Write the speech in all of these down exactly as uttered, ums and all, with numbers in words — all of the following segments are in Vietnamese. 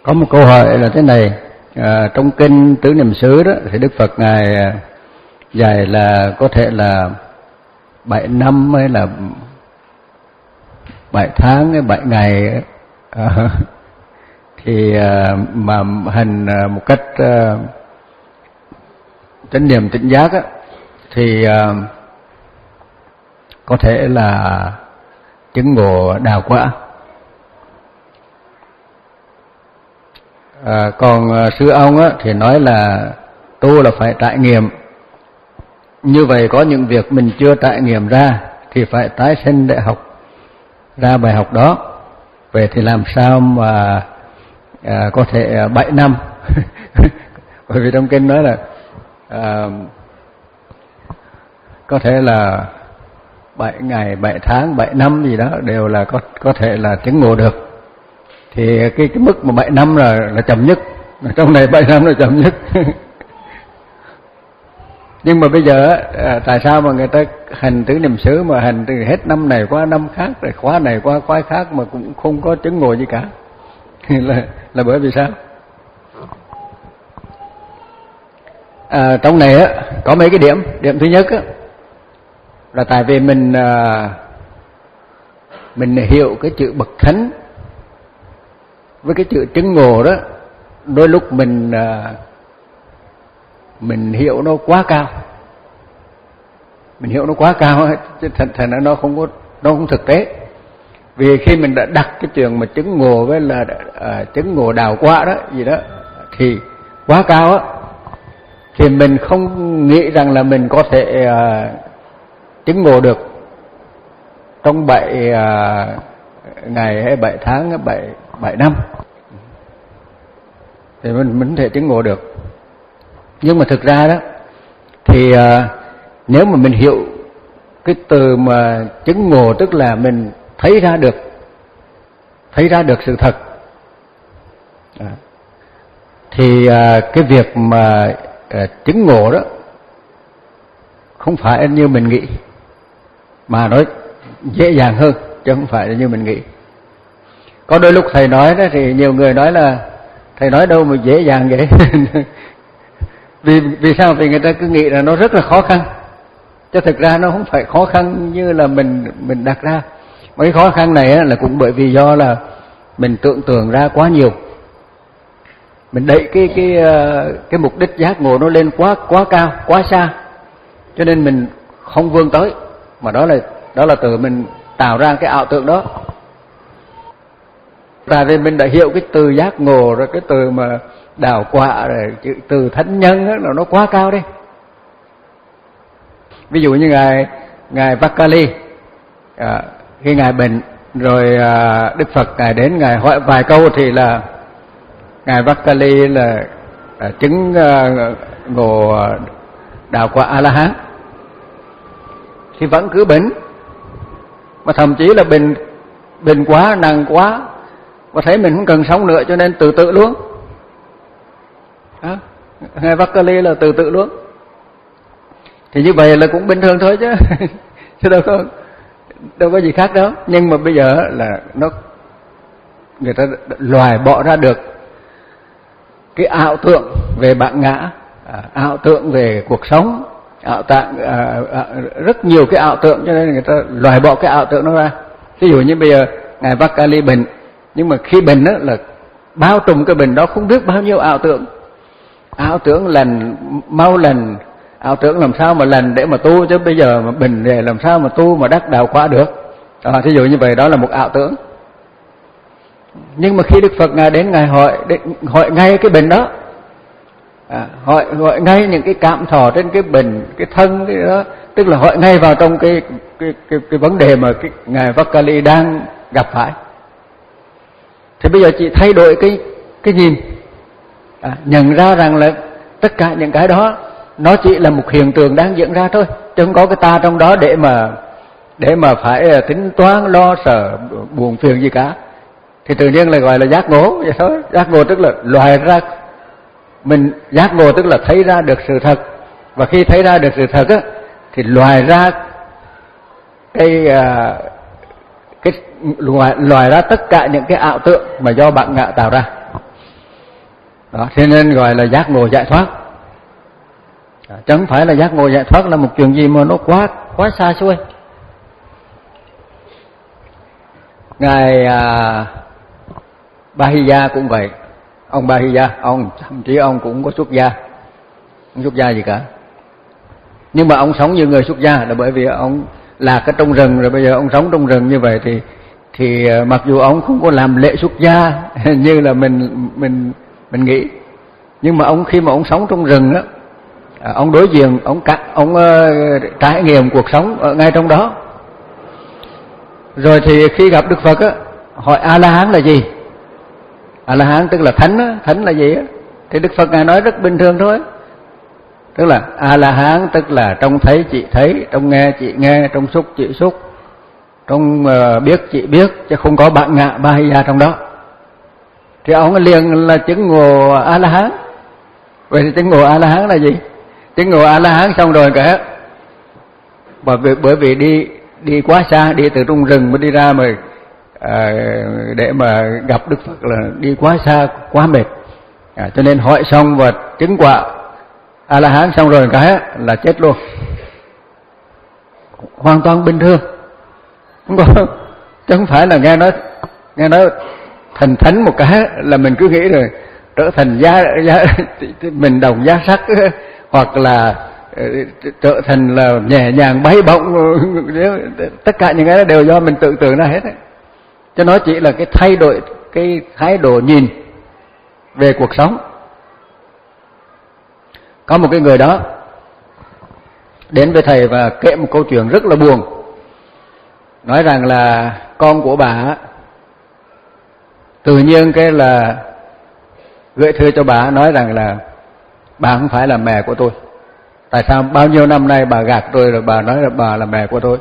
Có một câu hỏi là thế này, à, trong kinh Tứ Niệm xứ đó thì Đức Phật ngài dạy là có thể là bảy năm hay là bảy tháng hay bảy ngày à, thì à, mà hành một cách à, chánh niệm tỉnh giác á, thì à, có thể là chứng ngộ đào quả. À, còn à, sư ông á, thì nói là tu là phải trải nghiệm. Như vậy có những việc mình chưa trải nghiệm ra thì phải tái sinh để học ra bài học đó. Vậy thì làm sao mà à, có thể à, bảy năm bởi vì trong kinh nói là à, có thể là bảy ngày, bảy tháng, bảy năm gì đó đều là có có thể là chứng ngộ được. Thì cái cái mức mà bảy năm là là chậm nhất, trong này bảy năm là chậm nhất. Nhưng mà bây giờ à, tại sao mà người ta hành Tứ Niệm xứ mà hành từ hết năm này qua năm khác, rồi khóa này qua khóa khác mà cũng không có chứng ngộ gì cả? là là bởi vì sao? À, trong này á có mấy cái điểm. Điểm thứ nhất á là tại vì mình à, mình hiểu cái chữ bậc thánh với cái chữ chứng ngộ đó, đôi lúc mình à, mình hiểu nó quá cao, mình hiểu nó quá cao chứ thành thành nó không có nó không thực tế. Vì khi mình đã đặt cái chuyện mà chứng ngộ với là à, chứng ngộ đào quả đó gì đó thì quá cao á, thì mình không nghĩ rằng là mình có thể à, chứng ngộ được trong bảy à, ngày hay bảy tháng hay bảy bảy năm thì mình mình có thể chứng ngộ được. Nhưng mà thực ra đó thì à, nếu mà mình hiểu cái từ mà chứng ngộ, tức là mình thấy ra được thấy ra được sự thật à, thì à, cái việc mà à, chứng ngộ đó không phải như mình nghĩ, mà nó dễ dàng hơn chứ không phải là như mình nghĩ. Có đôi lúc thầy nói đó thì nhiều người nói là thầy nói đâu mà dễ dàng vậy. vì vì sao? Vì người ta cứ nghĩ là nó rất là khó khăn, chứ thực ra nó không phải khó khăn như là mình mình đặt ra. Mấy khó khăn này là cũng bởi vì do là mình tưởng tượng ra quá nhiều, mình đẩy cái cái cái mục đích giác ngộ nó lên quá quá cao, quá xa, cho nên mình không vươn tới. Mà đó là đó là từ mình tạo ra cái ảo tưởng đó. Tại vì mình đã hiểu cái từ giác ngộ rồi, cái từ mà đào quả rồi, chữ từ thánh nhân đó, là nó quá cao đi. Ví dụ như ngài ngài Vakali à, khi ngài bệnh rồi à, Đức Phật ngài đến ngài hỏi vài câu thì là ngài Vakali là à, chứng à, ngộ đào quả A La Hán, thì vẫn cứ bệnh, mà thậm chí là bệnh bệnh quá, nặng quá, và thấy mình không cần sống nữa cho nên tự tự luôn. À, ngài Vakali là tự tự luôn. Thì như vậy là cũng bình thường thôi chứ, chứ đâu có đâu có gì khác đâu. Nhưng mà bây giờ là nó người ta loại bỏ ra được cái ảo tưởng về bản ngã, à, ảo tưởng về cuộc sống, ảo tưởng à, à, rất nhiều cái ảo tưởng, cho nên người ta loại bỏ cái ảo tưởng nó ra. Ví dụ như bây giờ ngài Vakali bệnh, nhưng mà khi bệnh đó là bao trùm cái bệnh đó không biết bao nhiêu ảo tưởng, ảo tưởng lành mau lành, ảo tưởng làm sao mà lành để mà tu, chứ bây giờ mà bệnh để làm sao mà tu mà đắc đạo quả được. À, thí dụ như vậy đó là một ảo tưởng. Nhưng mà khi Đức Phật ngài đến ngài hỏi hỏi ngay cái bệnh đó, à, hỏi hỏi ngay những cái cảm thọ trên cái bệnh, cái thân cái đó, tức là hỏi ngay vào trong cái cái cái, cái vấn đề mà cái ngài Vakali đang gặp phải. Thì bây giờ chị thay đổi cái cái nhìn, à, nhận ra rằng là tất cả những cái đó nó chỉ là một hiện tượng đang diễn ra thôi, chứ không có cái ta trong đó để mà để mà phải tính toán lo sợ buồn phiền gì cả. Thì tự nhiên là gọi là giác ngộ vậy thôi. Giác ngộ tức là loại ra, mình giác ngộ tức là thấy ra được sự thật, và khi thấy ra được sự thật á thì loại ra cái cái loại, loại ra tất cả những cái ảo tưởng mà do bản ngã tạo ra. Đó, thế nên gọi là giác ngộ giải thoát. Chứ không phải là giác ngộ giải thoát là một chuyện gì mà nó quá quá xa xôi. Ngài à, Bahiya cũng vậy. Ông Bahiya, ông thậm chí ông cũng có xuất gia, không xuất gia gì cả. Nhưng mà ông sống như người xuất gia là bởi vì ông lạc ở trong rừng, rồi bây giờ ông sống trong rừng như vậy thì thì mặc dù ông không có làm lễ xuất gia như là mình mình mình nghĩ, nhưng mà ông khi mà ông sống trong rừng đó, ông đối diện, ông cắt, ông uh, trải nghiệm cuộc sống ở ngay trong đó. Rồi thì khi gặp Đức Phật á, hỏi A La Hán là gì? A La Hán tức là thánh á, thánh là gì á? Thì Đức Phật ngài nói rất bình thường thôi. Tức là A La Hán tức là trong thấy chị thấy, trong nghe chị nghe, trong xúc chị xúc, trong uh, biết chị biết, chứ không có bạn ngạ Bahiya trong đó. Thì ông liền là chứng ngộ A La Hán. Vậy thì chứng ngộ A La Hán là gì? Chứng ngộ A La Hán xong rồi cả, bởi vì bởi vì đi đi quá xa, đi từ trong rừng mới đi ra mà à, để mà gặp Đức Phật là đi quá xa, quá mệt, à, cho nên hỏi xong và chứng quả A La Hán xong rồi cái là chết luôn, hoàn toàn bình thường, không có, chứ không phải là nghe nói nghe nói thành thánh một cái là mình cứ nghĩ rồi trở thành giá, giá mình đồng giá sắc, hoặc là trở thành là nhẹ nhàng bay bổng. Tất cả những cái đó đều do mình tự tưởng ra hết ấy. Cho nó chỉ là cái thay đổi cái thái độ nhìn về cuộc sống. Có một cái người đó đến với thầy và kể một câu chuyện rất là buồn, nói rằng là con của bà tự nhiên cái là gửi thư cho bà, nói rằng là bà không phải là mẹ của tôi. Tại sao bao nhiêu năm nay bà gạt tôi rồi bà nói là bà là mẹ của tôi?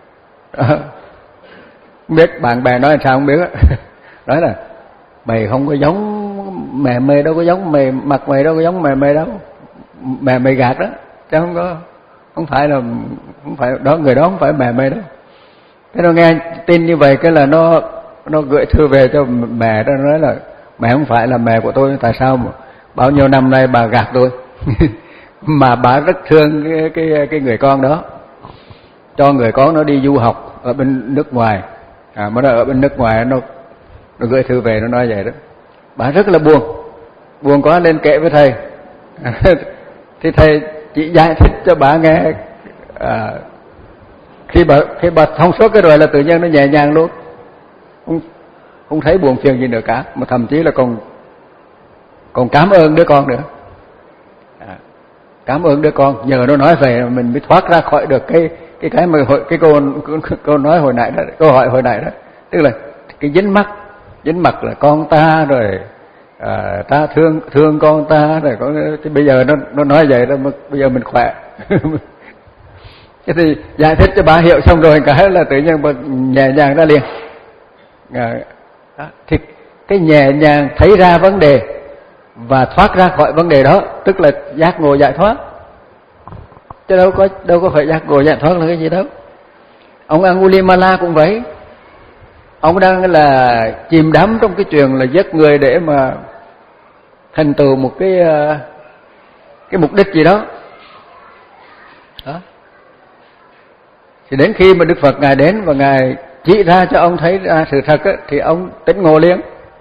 Không biết bạn bè nói làm sao không biết. Nói là mày không có giống mẹ mày, đâu có giống mày, mặt mày đâu có giống mẹ mày đâu, mẹ mày gạt đó, chứ không có, không phải là, không phải đó, người đó không phải mẹ mày đâu. Thế nó nghe tin như vậy cái là nó nó gửi thư về cho mẹ đó, nói là mẹ không phải là mẹ của tôi, tại sao mà bao nhiêu năm nay bà gạt tôi? Mà bà rất thương cái, cái cái người con đó, cho người con nó đi du học ở bên nước ngoài, à, mà nó ở bên nước ngoài nó nó gửi thư về nó nói vậy đó. Bà rất là buồn, buồn quá lên kể với thầy. Thì thầy chỉ giải thích cho bà nghe, à, khi bà khi bà thông suốt cái rồi là tự nhiên nó nhẹ nhàng luôn, không không thấy buồn phiền gì nữa cả, mà thậm chí là còn còn cảm ơn đứa con nữa. À, cảm ơn đứa con, nhờ nó nói về mình mới thoát ra khỏi được cái cái cái mà cái cô cô nói hồi nãy đó, câu hỏi hồi nãy đó, tức là cái dính mắc dính mặt là con ta rồi, à, ta thương thương con ta rồi có, thì bây giờ nó nó nói vậy đó, bây giờ mình khỏe. Thế thì giải thích cho bà hiểu xong rồi cái là tự nhiên bà nhẹ nhàng ra liền. À, đó. Thì cái nhẹ nhàng thấy ra vấn đề và thoát ra khỏi vấn đề đó tức là giác ngộ giải thoát, chứ đâu có đâu có phải giác ngộ giải thoát là cái gì đâu. Ông Angulimala cũng vậy, ông đang là chìm đắm trong cái chuyện là giết người để mà thành tựu một cái cái mục đích gì đó. Đó. Thì đến khi mà Đức Phật ngài đến và ngài chỉ ra cho ông thấy ra sự thật ấy, thì ông tỉnh ngộ liền.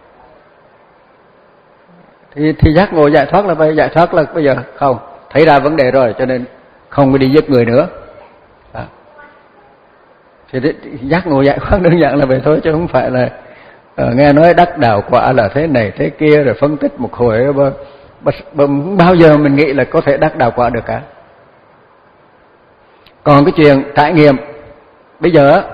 Thì, thì giác ngộ giải thoát là vậy, giải thoát là bây giờ không thấy ra vấn đề rồi cho nên không có đi giết người nữa. À. Thì, thì giác ngộ giải thoát đơn giản là vậy thôi, chứ không phải là uh, nghe nói đắc đạo quả là thế này thế kia rồi phân tích một hồi, không bao giờ mình nghĩ là có thể đắc đạo quả được cả. Còn cái chuyện trải nghiệm bây giờ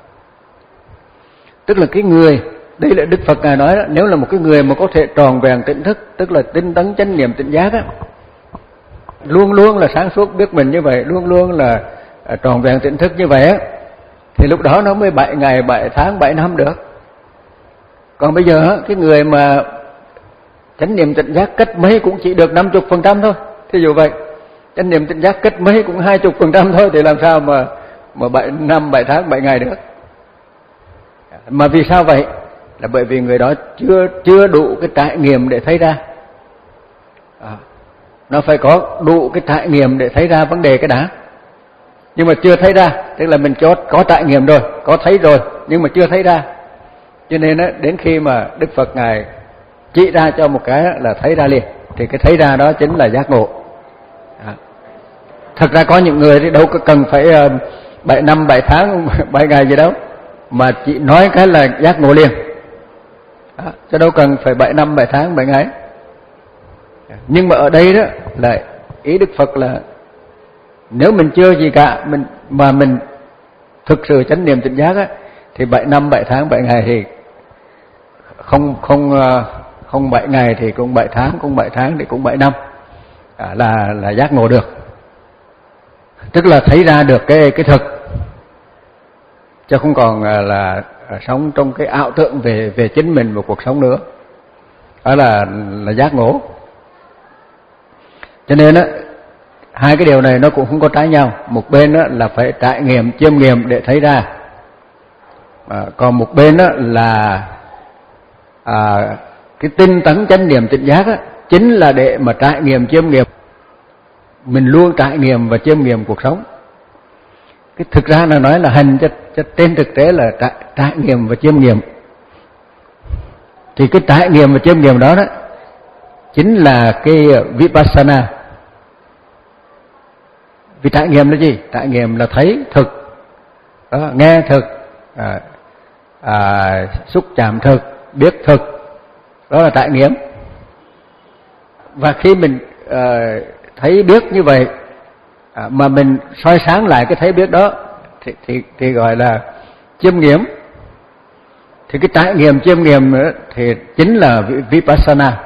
tức là cái người, đây là Đức Phật ngài nói đó, nếu là một cái người mà có thể tròn vẹn tỉnh thức, tức là tinh tấn chánh niệm tỉnh giác á, luôn luôn là sáng suốt biết mình như vậy, luôn luôn là tròn vẹn tỉnh thức như vậy á, thì lúc đó nó mới bảy ngày, bảy tháng, bảy năm được. Còn bây giờ cái người mà chánh niệm tỉnh giác cách mấy cũng chỉ được năm mươi phần trăm thôi, thí dụ vậy, chánh niệm tỉnh giác cách mấy cũng hai mươi phần trăm thôi, thì làm sao mà mà bảy năm, bảy tháng, bảy ngày được. Mà vì sao vậy? Là bởi vì người đó chưa chưa đủ cái trải nghiệm để thấy ra. À, nó phải có đủ cái trải nghiệm để thấy ra vấn đề cái đã. Nhưng mà chưa thấy ra, tức là mình có, có trải nghiệm rồi, có thấy rồi, nhưng mà chưa thấy ra. Cho nên á, đến khi mà Đức Phật Ngài chỉ ra cho một cái là thấy ra liền, thì cái thấy ra đó chính là giác ngộ. À. Thật ra có những người thì đâu có cần phải uh, bảy năm, bảy tháng, bảy ngày gì đâu, mà chỉ nói cái là giác ngộ liền. À, chứ đâu cần phải bảy năm, bảy tháng, bảy ngày. Nhưng mà ở đây đó là ý Đức Phật là nếu mình chưa gì cả, mình mà mình thực sự chánh niệm tỉnh giác á, thì bảy năm, bảy tháng, bảy ngày thì không không không bảy ngày thì cũng bảy tháng, cũng bảy tháng thì cũng bảy năm, à, là là giác ngộ được. Tức là thấy ra được cái cái thực, chứ không còn là, là sống trong cái ảo tưởng về về chính mình và cuộc sống nữa. Đó là là giác ngộ. Cho nên á, hai cái điều này nó cũng không có trái nhau. Một bên á là phải trải nghiệm, chiêm nghiệm để thấy ra, à, còn một bên á là à, cái tinh tấn chánh niệm tỉnh giác á, chính là để mà trải nghiệm, chiêm nghiệm. Mình luôn trải nghiệm và chiêm nghiệm cuộc sống. Cái thực ra là nói là hành, cho, cho trên thực tế là trải, trải nghiệm và chiêm nghiệm. Thì cái trải nghiệm và chiêm nghiệm đó đó chính là cái Vipassana. Vì trải nghiệm là gì? Trải nghiệm là thấy thực, đó, nghe thực, à, à, xúc chạm thực, biết thực, đó là trải nghiệm. Và khi mình à, thấy biết như vậy, à, mà mình soi sáng lại cái thấy biết đó thì, thì, thì gọi là chiêm nghiệm. Thì cái trải nghiệm, chiêm nghiệm nữa thì chính là Vipassana.